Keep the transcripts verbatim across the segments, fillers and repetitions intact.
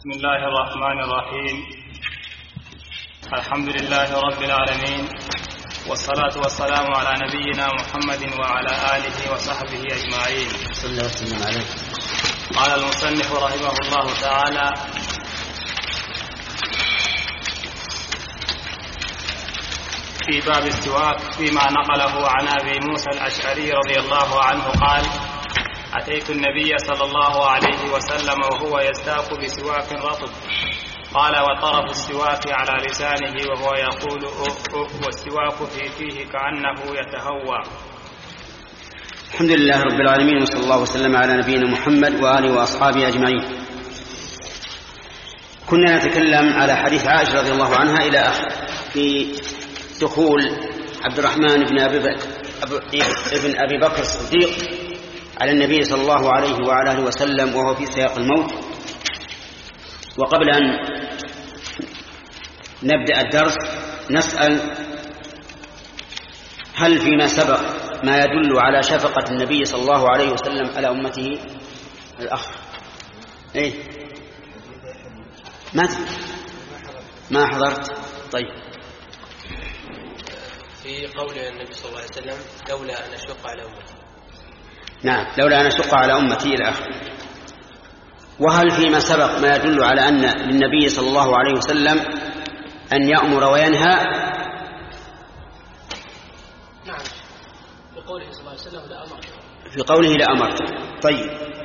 بسم الله الرحمن الرحيم. الحمد لله رب العالمين، والصلاة والسلام على نبينا محمد وعلى آله وصحبه أجمعين. صلى الله وسلم عليه. قال المصنف رحمه الله تعالى: في باب السواك فيما نقله عن أبي موسى الأشعري رضي الله عنه قال: أتيت النبي صلى الله عليه وسلم وهو يستاك بسواك رطب، قال: وطرف السواك على لسانه وهو يقول أه أه والسواك في فيه كأنه يتهوى. الحمد لله رب العالمين، وصلى الله وسلم على نبينا محمد وآله وأصحابه أجمعين. كنا نتكلم على حديث عائشة رضي الله عنها إلى آخر في دخول عبد الرحمن بن أبي بكر ابن أبي بكر الصديق على النبي صلى الله عليه وعلى آله وسلم وهو في سياق الموت. وقبل أن نبدأ الدرس نسأل: هل فيما سبق ما يدل على شفقة النبي صلى الله عليه وسلم على أمته؟ الأخ إيه ما ما حضرت. طيب، في قول النبي صلى الله عليه وسلم: لولا أن أشق على أمتي. نعم، لولا أن أشق على أمتي إلى آخره. وهل فيما سبق ما يدل على أن للنبي صلى الله عليه وسلم أن يأمر وينهى؟ نعم، في قوله صلى الله عليه وسلم: لأمرت. في قوله لأمرت. طيب،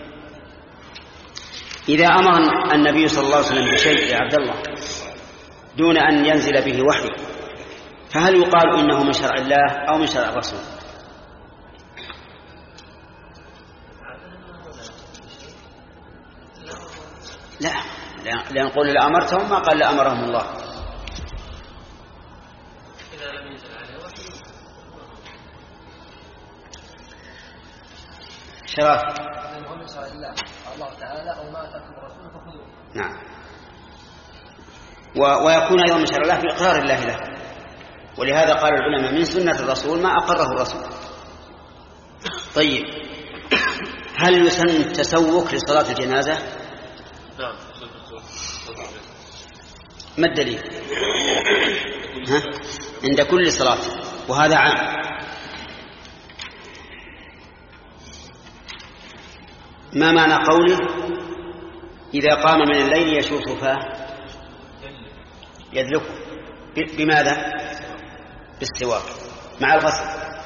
إذا أمر النبي صلى الله عليه وسلم بشيء يا عبد الله دون أن ينزل به وحي، فهل يقال إنه من شرع الله أو من شرع الرسول؟ لا، لأن نقول لأمرتهم ما قال لأمرهم الله. إذا لم ينزل عليه وحي شرف هو من شرع الله الله تعالى، أو ما أتاكم الرسول فخذوه. نعم، و... ويكون أيضا من شرع الله بإقرار الله له. ولهذا قال العلماء: من سنة الرسول ما أقره الرسول. طيب، هل يسن التسوك لصلاة الجنازة؟ نعم. ما الدليل؟ ها؟ عند كل صلاة، وهذا عام. ما معنى قوله: إذا قام من الليل يشوف فاه يدلكه؟ بماذا؟ بالسواك مع الغسل،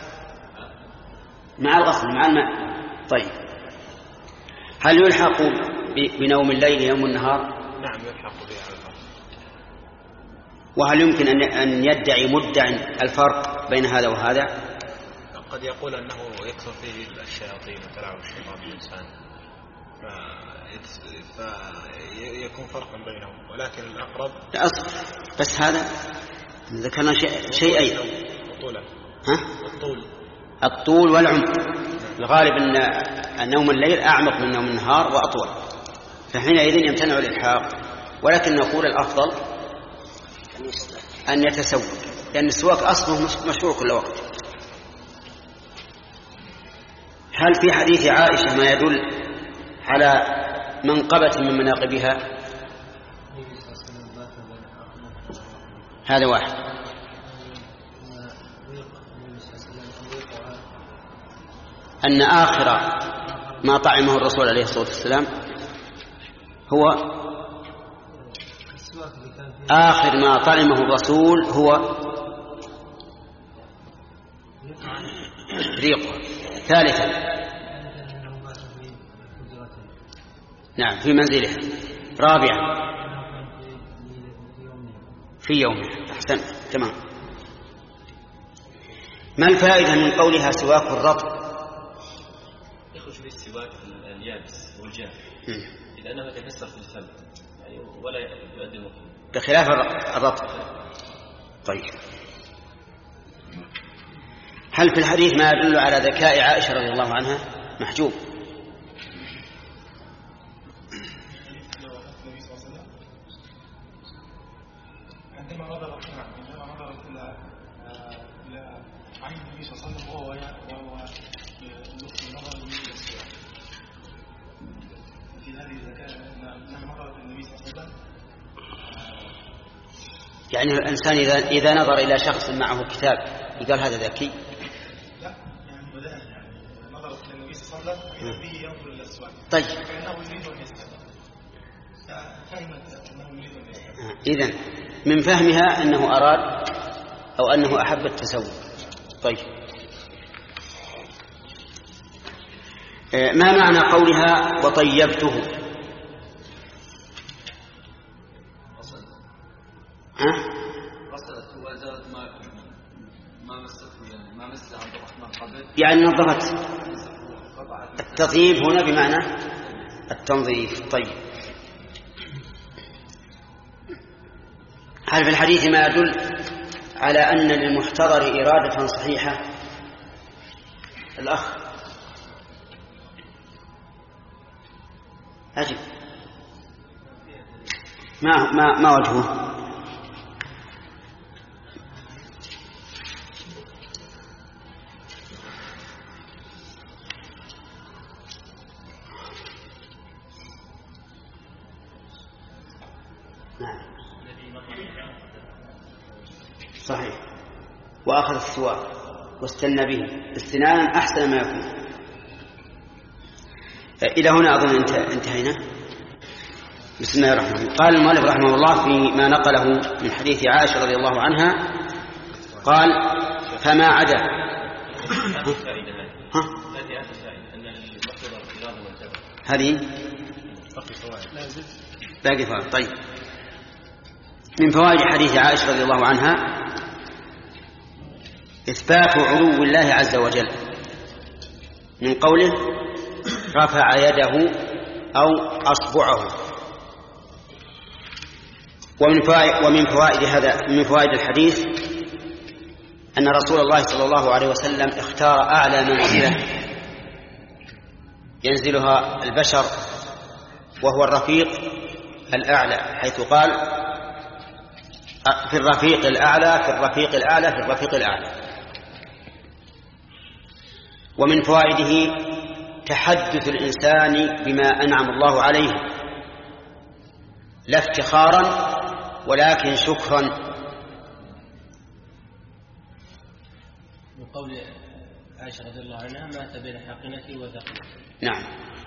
مع الغسل مع الماء. طيب، هل يلحق بنوم الليل يوم النهار؟ نعم، يلحق بها. وهل يمكن أن يدعي مدعي الفرق بين هذا وهذا؟ قد يقول أنه يكثر فيه الشياطين وتلعب الشيطان بالإنسان فيكون فرقا بينهم، ولكن الأقرب أصل بس هذا ذكرنا شيئين: ها؟ الطول الطول والعمق. الغالب أن نوم الليل أعمق من نوم النهار وأطول، فحينئذ يمتنع الإلحاق. ولكن نقول الأفضل أن يتسوق، لأن السواك أصله مشهور كل وقت. هل في حديث عائشة ما يدل على منقبة من مناقبها؟ هذا واحد. أن آخر ما طعمه الرسول عليه الصلاة والسلام هو آخر ما طعمه الرسول هو ريقه. ثالثا، نعم، في منزله. رابعا، في يومه. أحسنت، تمام. ما الفائدة من قولها سواك الرطب؟ يخرج به السواك اليابس والجاف لأنه يتكسر في الفم يعني ولا يؤدي المقيم بخلاف الرطب. طيب، هل في الحديث ما يدل على ذكاء عائشة رضي الله عنها؟ محجوب. عندما نظرت عندما نظرت إلى إلى عين النبي صلى الله عليه وسلم وهو وهو يلقي نظره إلى السواك، في هذه الزكاة أنها نظرت النبي صلى الله عليه وسلم؟ يعني الإنسان إذا إذا نظر إلى شخص معه كتاب يقال هذا ذكي؟ لا، يعني بدأ يعني نظرت النبي صلى الله عليه وسلم به ينظر إلى السؤال. طيب. فإنه يريد أن يستفيد. فهمت أنه يريد أن يستفيد. إذن من فهمها أنه أراد أو أنه أحب التسوق. طيب. ما معنى قولها وطيبته؟ ها؟ غسلت وأزالت ما ما مسته يعني ما مس عبد الرحمن قبل. يعني نظفت. التطيب هنا بمعنى التنظيف. طيب. هل في الحديث ما يدل على أن للمحتضر إرادة صحيحة؟ الأخ أجب. ما ما ما وجهه؟ صحيح. وأخذ السواك واستنى به استنانا أحسن ما يكون. إلى هنا أظن انتهينا. بسم الله الرحمن الرحيم. قال المؤلف رحمه الله فيما نقله من حديث عائشة رضي الله عنها قال فما عدا هذه باقي فوائد. طيب. من فوائد حديث عائشة رضي الله عنها إثبات علو الله عز وجل من قوله رفع يده أو أصبعه. ومن فوائد, ومن فوائد هذا من فوائد الحديث أن رسول الله صلى الله عليه وسلم اختار أعلى منزلة ينزلها البشر وهو الرفيق الأعلى، حيث قال في الرفيق الأعلى في الرفيق الأعلى في الرفيق الأعلى. ومن فوائده تحدث الإنسان بما أنعم الله عليه لا افتخارا ولكن شكرا. من قول عائشة رضي الله عنها مات بين حقنتي وذقنتي. نعم.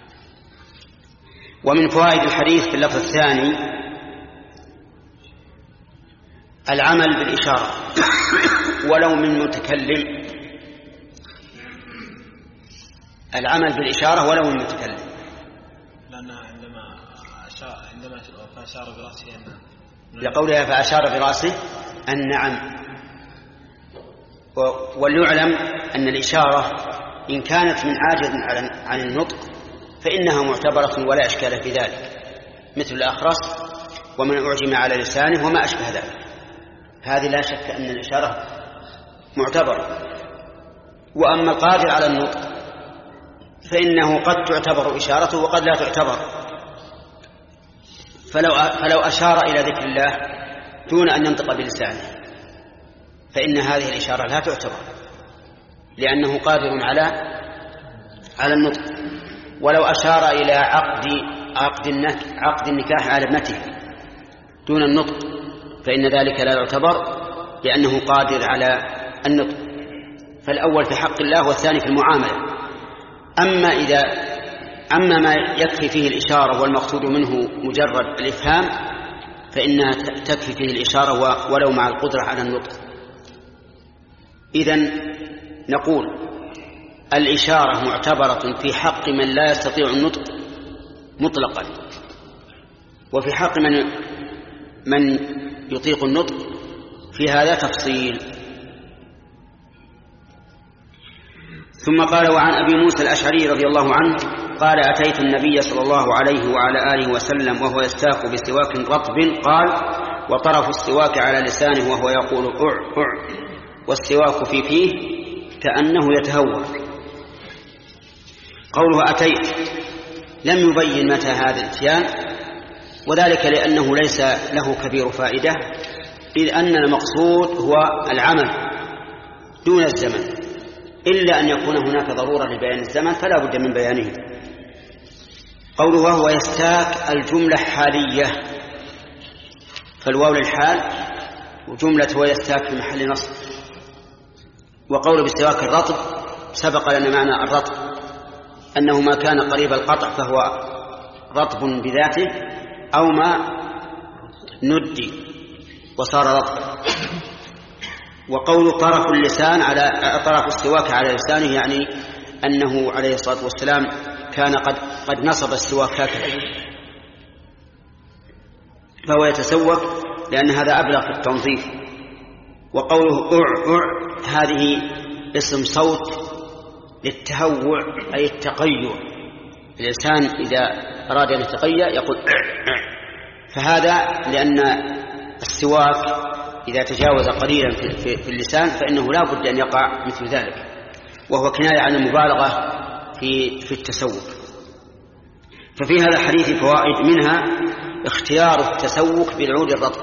ومن فوائد الحديث في اللفظ الثاني العمل بالإشارة ولو من متكلم، العمل بالإشارة ولو من متكلم، لأن عندما أشار عندما فأشار برأسه لقولها فأشار برأسه النعم. وليعلم أن الإشارة إن كانت من عاجز عن النطق فإنها معتبرة ولا إشكال في ذلك، مثل الأخرس ومن أعجم على لسانه وما أشبه ذلك. هذه لا شك أن الإشارة معتبرة. وأما القادر على النطق فإنه قد تعتبر إشارته وقد لا تعتبر. فلو, فلو أشار إلى ذكر الله دون أن ينطق بلسانه فإن هذه الإشارة لا تعتبر لأنه قادر على على النطق. ولو أشار إلى عقد عقد عقد النكاح على ابنته دون النطق فإن ذلك لا يعتبر لأنه قادر على النطق. فالأول في حق الله والثاني في المعاملة. أما إذا أما ما يكفي فيه الإشارة والمقصود منه مجرد الإفهام فإنها تكفي فيه الإشارة ولو مع القدرة على النطق. إذن نقول الإشارة معتبرة في حق من لا يستطيع النطق مطلقا، وفي حق من من يطيق النطق في هذا تفصيل. ثم قال وعن أبي موسى الأشعري رضي الله عنه قال أتيت النبي صلى الله عليه وعلى آله وسلم وهو يستاق بسواك رطب قال وطرف السواك على لسانه وهو يقول أع أع والسواك في فيه كأنه يتهوى. قوله أتيت لم يبين متى هذا الاتيان، وذلك لأنه ليس له كبير فائدة، إذ أن المقصود هو العمل دون الزمن، إلا أن يكون هناك ضرورة لبيان الزمن فلا بد من بيانه. قوله وهو يستاك الجملة حالية، فالواو للحال وجملة ويستاك في محل نصب. وقوله باستواك الرطب سبق لنا معنى الرطب أنه ما كان قريب القطع فهو رطب بذاته أو ما ندي وصار رطبا. وقول طرف اللسان على طرف السواك على لسانه يعني أنه عليه الصلاة والسلام كان قد قد نصب السواك هكذا فهو يتسوك لأن هذا أبلغ في التنظيف. وقوله أع أع هذه اسم صوت للتهوع أي التقيع. الإنسان إذا أراد أن يتقيأ يقول أع أع، فهذا لأن السواك إذا تجاوز قليلا في, في اللسان فإنه لا بد أن يقع مثل ذلك، وهو كناية عن المبالغة في, في التسوك. ففي هذا الحديث فوائد، منها اختيار التسوك بالعود الرطب.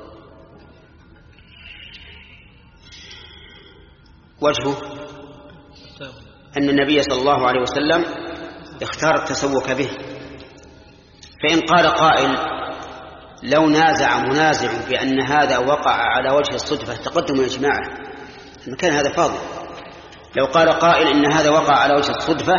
وجهه أن النبي صلى الله عليه وسلم اختار التسوك به. فإن قال قائل لو نازع منازع بأن هذا وقع على وجه الصدفة تقدم إجماعه، المكان هذا فاضل. لو قال قائل إن هذا وقع على وجه الصدفة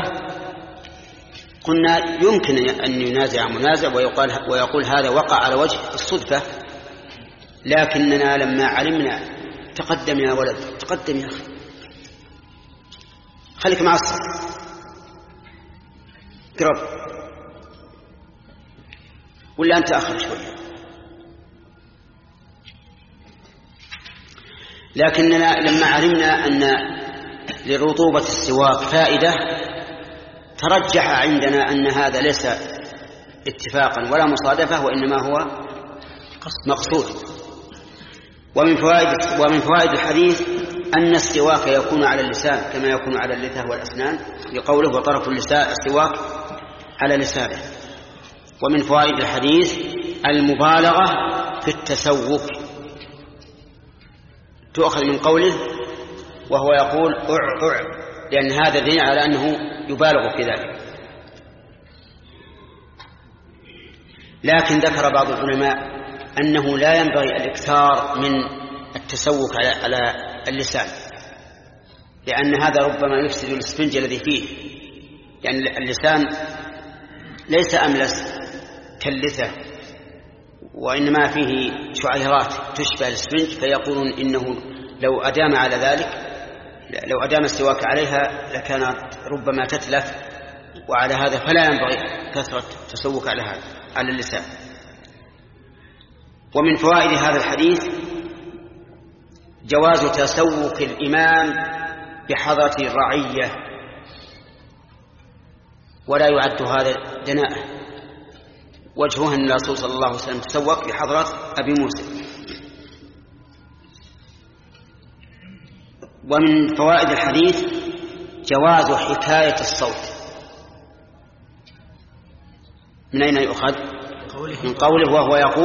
قلنا يمكن أن ينازع منازع ويقول, ويقول هذا وقع على وجه الصدفة، لكننا لما علمنا تقدم يا ولد تقدم يا أخي خليك مع الصف قرب ولا أنت أخر شوية. لكننا لما علمنا أن لرطوبة السواك فائدة ترجح عندنا أن هذا ليس اتفاقا ولا مصادفة وإنما هو مقصود. ومن فوائد ومن فوائد الحديث أن السواك يكون على اللسان كما يكون على اللثة والأسنان لقوله وطرف اللسان السواك على لسانه. ومن فوائد الحديث المبالغة في التسوك، تؤخذ من قوله وهو يقول أع أع، لأن هذا دليل على أنه يبالغ في ذلك. لكن ذكر بعض العلماء أنه لا ينبغي الإكثار من التسوك على اللسان، لأن هذا ربما يفسد الإسفنج الذي فيه، يعني اللسان ليس أملس كاللثة وإنما فيه شعيرات تشبه الإسفنج، فيقولون إنه لو أدام على ذلك لو أدام السواك عليها لكانت ربما تتلف، وعلى هذا فلا ينبغي كثرة التسوك على هذا على اللسان. ومن فوائد هذا الحديث جواز تسوك الإمام بحضرة الرعية، ولا يعد هذا دناءة. وجهه أن الرسول صلى الله عليه وسلم تسوك بحضرة أبي موسى. ومن فوائد الحديث جواز حكاية الصوت. من أين يؤخذ؟ من قوله وهو يقول